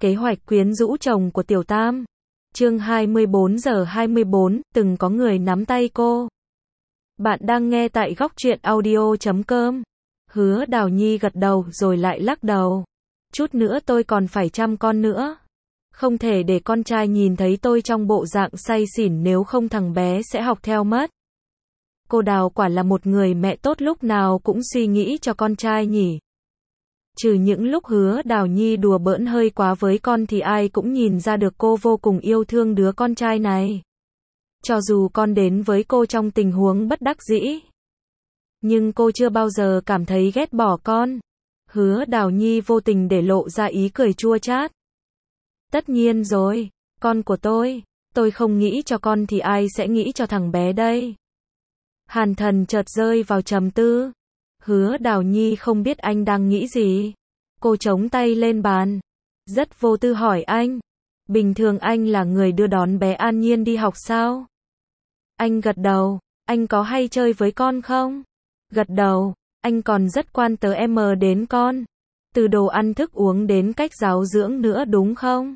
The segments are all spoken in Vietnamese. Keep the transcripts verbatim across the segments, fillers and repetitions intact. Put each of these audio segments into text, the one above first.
Kế hoạch quyến rũ chồng của Tiểu Tam. Chương hai mươi bốn giờ hai mươi bốn, từng có người nắm tay cô. Bạn đang nghe tại góc truyện audio chấm com. Hứa Đào Nhi gật đầu rồi lại lắc đầu. Chút nữa tôi còn phải chăm con nữa. Không thể để con trai nhìn thấy tôi trong bộ dạng say xỉn, nếu không thằng bé sẽ học theo mất. Cô Đào quả là một người mẹ tốt, lúc nào cũng suy nghĩ cho con trai nhỉ. Trừ những lúc Hứa Đào Nhi đùa bỡn hơi quá với con thì ai cũng nhìn ra được cô vô cùng yêu thương đứa con trai này. Cho dù con đến với cô trong tình huống bất đắc dĩ, nhưng cô chưa bao giờ cảm thấy ghét bỏ con. Hứa Đào Nhi vô tình để lộ ra ý cười chua chát. Tất nhiên rồi, con của tôi, tôi không nghĩ cho con thì ai sẽ nghĩ cho thằng bé đây. Hàn Thần chợt rơi vào trầm tư. Hứa Đào Nhi không biết anh đang nghĩ gì. Cô chống tay lên bàn, rất vô tư hỏi anh. Bình thường anh là người đưa đón bé An Nhiên đi học sao? Anh gật đầu. Anh có hay chơi với con không? Gật đầu. Anh còn rất quan tới em đến con. Từ đồ ăn thức uống đến cách giáo dưỡng nữa đúng không?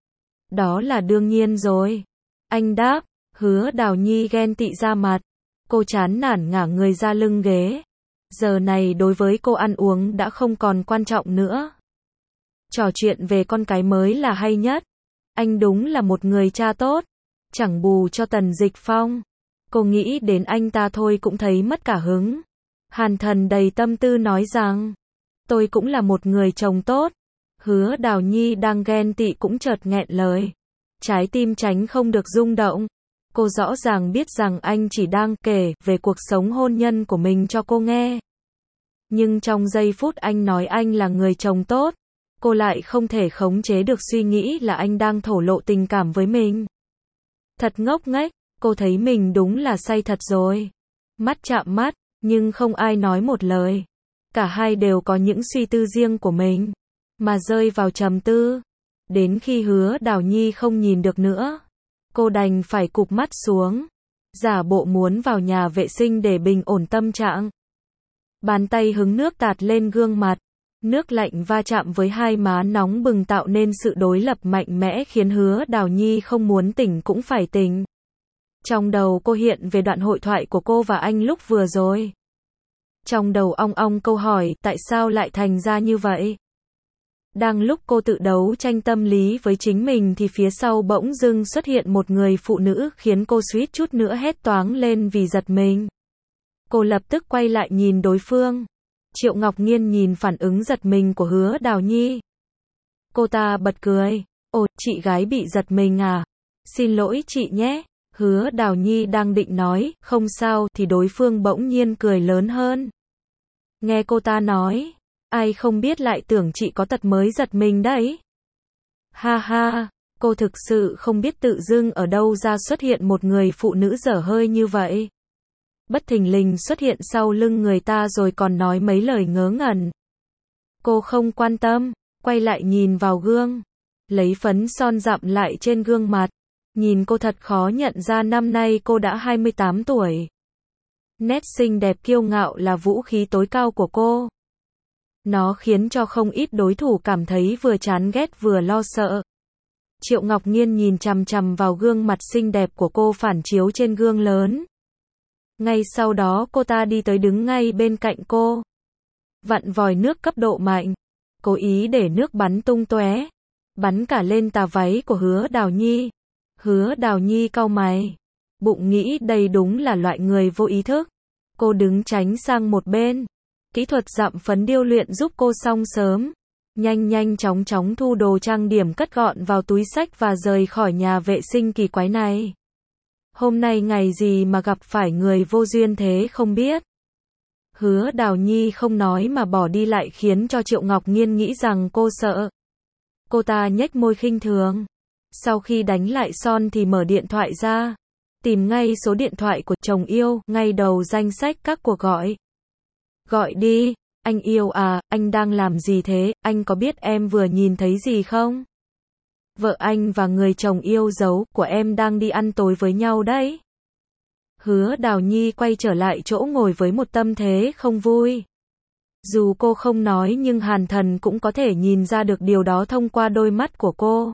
Đó là đương nhiên rồi. Anh đáp. Hứa Đào Nhi ghen tị ra mặt. Cô chán nản ngả người ra lưng ghế. Giờ này đối với cô ăn uống đã không còn quan trọng nữa. Trò chuyện về con cái mới là hay nhất. Anh đúng là một người cha tốt. Chẳng bù cho Tần Dịch Phong. Cô nghĩ đến anh ta thôi cũng thấy mất cả hứng. Hàn Thần đầy tâm tư nói rằng, tôi cũng là một người chồng tốt. Hứa Đào Nhi đang ghen tị cũng chợt nghẹn lời. Trái tim tránh không được rung động. Cô rõ ràng biết rằng anh chỉ đang kể về cuộc sống hôn nhân của mình cho cô nghe. Nhưng trong giây phút anh nói anh là người chồng tốt, cô lại không thể khống chế được suy nghĩ là anh đang thổ lộ tình cảm với mình. Thật ngốc nghếch, cô thấy mình đúng là say thật rồi. Mắt chạm mắt, nhưng không ai nói một lời. Cả hai đều có những suy tư riêng của mình, mà rơi vào trầm tư. Đến khi Hứa Đào Nhi không nhìn được nữa, cô đành phải cụp mắt xuống, giả bộ muốn vào nhà vệ sinh để bình ổn tâm trạng. Bàn tay hứng nước tạt lên gương mặt, nước lạnh va chạm với hai má nóng bừng tạo nên sự đối lập mạnh mẽ khiến Hứa Đào Nhi không muốn tỉnh cũng phải tỉnh. Trong đầu cô hiện về đoạn hội thoại của cô và anh lúc vừa rồi. Trong đầu ong ong câu hỏi, tại sao lại thành ra như vậy? Đang lúc cô tự đấu tranh tâm lý với chính mình thì phía sau bỗng dưng xuất hiện một người phụ nữ khiến cô suýt chút nữa hét toáng lên vì giật mình. Cô lập tức quay lại nhìn đối phương. Triệu Ngọc Nhiên nhìn phản ứng giật mình của Hứa Đào Nhi. Cô ta bật cười. Ồ, chị gái bị giật mình à? Xin lỗi chị nhé. Hứa Đào Nhi đang định nói, không sao, thì đối phương bỗng nhiên cười lớn hơn. Nghe cô ta nói, ai không biết lại tưởng chị có tật mới giật mình đấy. Ha ha, cô thực sự không biết tự dưng ở đâu ra xuất hiện một người phụ nữ dở hơi như vậy. Bất thình lình xuất hiện sau lưng người ta rồi còn nói mấy lời ngớ ngẩn. Cô không quan tâm, quay lại nhìn vào gương, lấy phấn son dặm lại trên gương mặt. Nhìn cô thật khó nhận ra năm nay cô đã hai mươi tám tuổi. Nét xinh đẹp kiêu ngạo là vũ khí tối cao của cô. Nó khiến cho không ít đối thủ cảm thấy vừa chán ghét vừa lo sợ. Triệu Ngọc Nhiên nhìn chằm chằm vào gương mặt xinh đẹp của cô phản chiếu trên gương lớn. Ngay sau đó cô ta đi tới đứng ngay bên cạnh cô. Vặn vòi nước cấp độ mạnh. Cố ý để nước bắn tung tóe. Bắn cả lên tà váy của Hứa Đào Nhi. Hứa Đào Nhi cau mày. Bụng nghĩ đây đúng là loại người vô ý thức. Cô đứng tránh sang một bên. Kỹ thuật dặm phấn điêu luyện giúp cô xong sớm. Nhanh nhanh chóng chóng thu đồ trang điểm cất gọn vào túi xách và rời khỏi nhà vệ sinh kỳ quái này. Hôm nay ngày gì mà gặp phải người vô duyên thế không biết. Hứa Đào Nhi không nói mà bỏ đi lại khiến cho Triệu Ngọc Nhiên nghĩ rằng cô sợ. Cô ta nhếch môi khinh thường. Sau khi đánh lại son thì mở điện thoại ra. Tìm ngay số điện thoại của chồng yêu, ngay đầu danh sách các cuộc gọi. Gọi đi, anh yêu à, anh đang làm gì thế, anh có biết em vừa nhìn thấy gì không? Vợ anh và người chồng yêu dấu của em đang đi ăn tối với nhau đấy. Hứa Đào Nhi quay trở lại chỗ ngồi với một tâm thế không vui. Dù cô không nói nhưng Hàn Thần cũng có thể nhìn ra được điều đó thông qua đôi mắt của cô.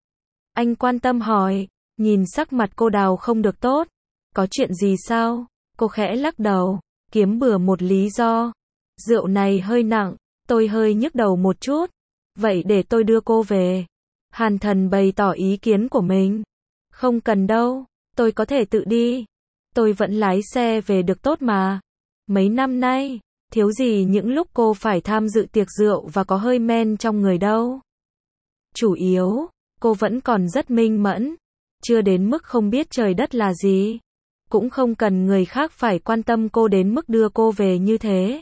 Anh quan tâm hỏi, nhìn sắc mặt cô Đào không được tốt. Có chuyện gì sao? Cô khẽ lắc đầu, kiếm bừa một lý do. Rượu này hơi nặng, tôi hơi nhức đầu một chút. Vậy để tôi đưa cô về. Hàn Thần bày tỏ ý kiến của mình. Không cần đâu, tôi có thể tự đi. Tôi vẫn lái xe về được tốt mà. Mấy năm nay, thiếu gì những lúc cô phải tham dự tiệc rượu và có hơi men trong người đâu. Chủ yếu, cô vẫn còn rất minh mẫn. Chưa đến mức không biết trời đất là gì. Cũng không cần người khác phải quan tâm cô đến mức đưa cô về như thế.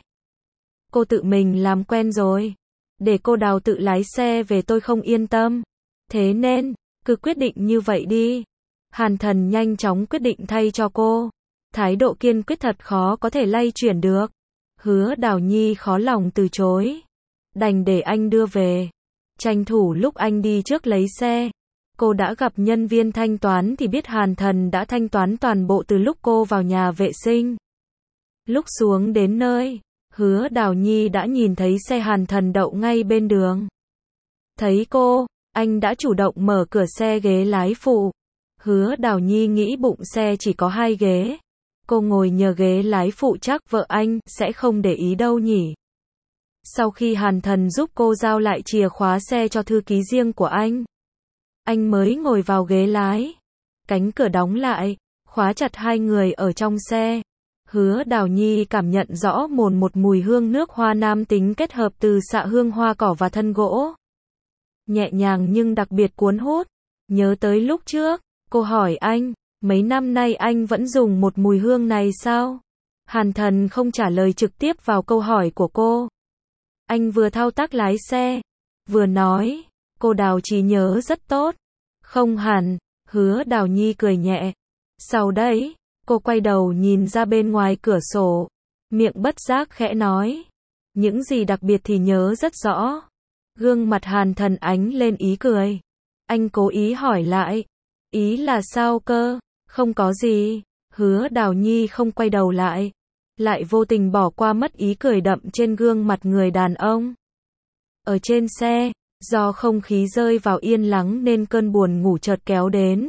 Cô tự mình làm quen rồi. Để cô Đào tự lái xe về tôi không yên tâm. Thế nên, cứ quyết định như vậy đi. Hàn Thần nhanh chóng quyết định thay cho cô. Thái độ kiên quyết thật khó có thể lay chuyển được. Hứa Đào Nhi khó lòng từ chối. Đành để anh đưa về. Tranh thủ lúc anh đi trước lấy xe. Cô đã gặp nhân viên thanh toán thì biết Hàn Thần đã thanh toán toàn bộ từ lúc cô vào nhà vệ sinh. Lúc xuống đến nơi, Hứa Đào Nhi đã nhìn thấy xe Hàn Thần đậu ngay bên đường. Thấy cô, anh đã chủ động mở cửa xe ghế lái phụ. Hứa Đào Nhi nghĩ bụng xe chỉ có hai ghế. Cô ngồi nhờ ghế lái phụ chắc vợ anh sẽ không để ý đâu nhỉ. Sau khi Hàn Thần giúp cô giao lại chìa khóa xe cho thư ký riêng của anh, anh mới ngồi vào ghế lái. Cánh cửa đóng lại, khóa chặt hai người ở trong xe. Hứa Đào Nhi cảm nhận rõ mồn một mùi hương nước hoa nam tính kết hợp từ xạ hương hoa cỏ và thân gỗ. Nhẹ nhàng nhưng đặc biệt cuốn hút. Nhớ tới lúc trước, cô hỏi anh, mấy năm nay anh vẫn dùng một mùi hương này sao? Hàn Thần không trả lời trực tiếp vào câu hỏi của cô. Anh vừa thao tác lái xe, vừa nói, cô Đào trí nhớ rất tốt. Không hẳn, Hứa Đào Nhi cười nhẹ. Sau đấy, cô quay đầu nhìn ra bên ngoài cửa sổ, miệng bất giác khẽ nói. Những gì đặc biệt thì nhớ rất rõ. Gương mặt Hàn Thần ánh lên ý cười. Anh cố ý hỏi lại. Ý là sao cơ? Không có gì. Hứa Đào Nhi không quay đầu lại. Lại vô tình bỏ qua mất ý cười đậm trên gương mặt người đàn ông. Ở trên xe, do không khí rơi vào yên lắng nên cơn buồn ngủ chợt kéo đến.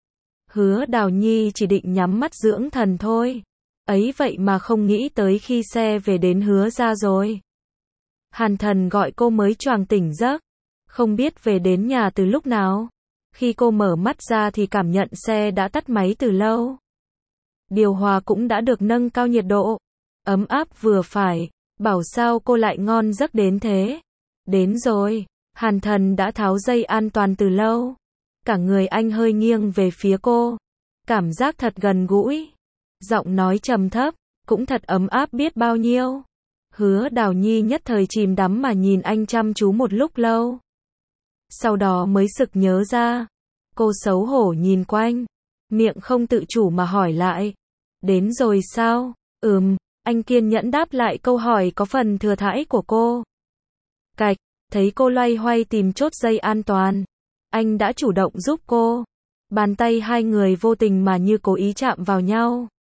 Hứa Đào Nhi chỉ định nhắm mắt dưỡng thần thôi. Ấy vậy mà không nghĩ tới khi xe về đến Hứa ra rồi. Hàn Thần gọi cô mới choàng tỉnh giấc. Không biết về đến nhà từ lúc nào. Khi cô mở mắt ra thì cảm nhận xe đã tắt máy từ lâu. Điều hòa cũng đã được nâng cao nhiệt độ. Ấm áp vừa phải. Bảo sao cô lại ngon giấc đến thế. Đến rồi. Hàn Thần đã tháo dây an toàn từ lâu. Cả người anh hơi nghiêng về phía cô. Cảm giác thật gần gũi. Giọng nói trầm thấp, cũng thật ấm áp biết bao nhiêu. Hứa Đào Nhi nhất thời chìm đắm mà nhìn anh chăm chú một lúc lâu. Sau đó mới sực nhớ ra. Cô xấu hổ nhìn quanh. Miệng không tự chủ mà hỏi lại. Đến rồi sao? Ừm, anh kiên nhẫn đáp lại câu hỏi có phần thừa thãi của cô. Cạch, thấy cô loay hoay tìm chốt dây an toàn. Anh đã chủ động giúp cô. Bàn tay hai người vô tình mà như cố ý chạm vào nhau.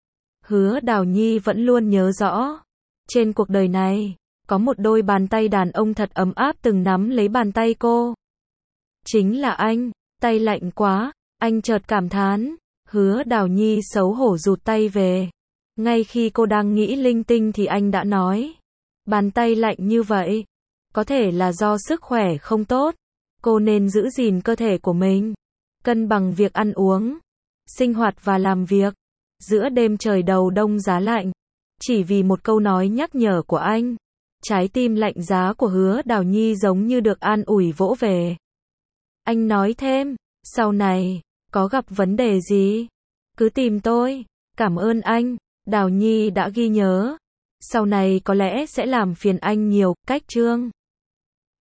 Hứa Đào Nhi vẫn luôn nhớ rõ. Trên cuộc đời này, có một đôi bàn tay đàn ông thật ấm áp từng nắm lấy bàn tay cô. Chính là anh. Tay lạnh quá. Anh chợt cảm thán. Hứa Đào Nhi xấu hổ rụt tay về. Ngay khi cô đang nghĩ linh tinh thì anh đã nói. Bàn tay lạnh như vậy. Có thể là do sức khỏe không tốt. Cô nên giữ gìn cơ thể của mình. Cân bằng việc ăn uống, sinh hoạt và làm việc. Giữa đêm trời đầu đông giá lạnh. Chỉ vì một câu nói nhắc nhở của anh. Trái tim lạnh giá của Hứa Đào Nhi giống như được an ủi vỗ về. Anh nói thêm. Sau này, có gặp vấn đề gì? Cứ tìm tôi. Cảm ơn anh. Đào Nhi đã ghi nhớ. Sau này có lẽ sẽ làm phiền anh nhiều. Cách chương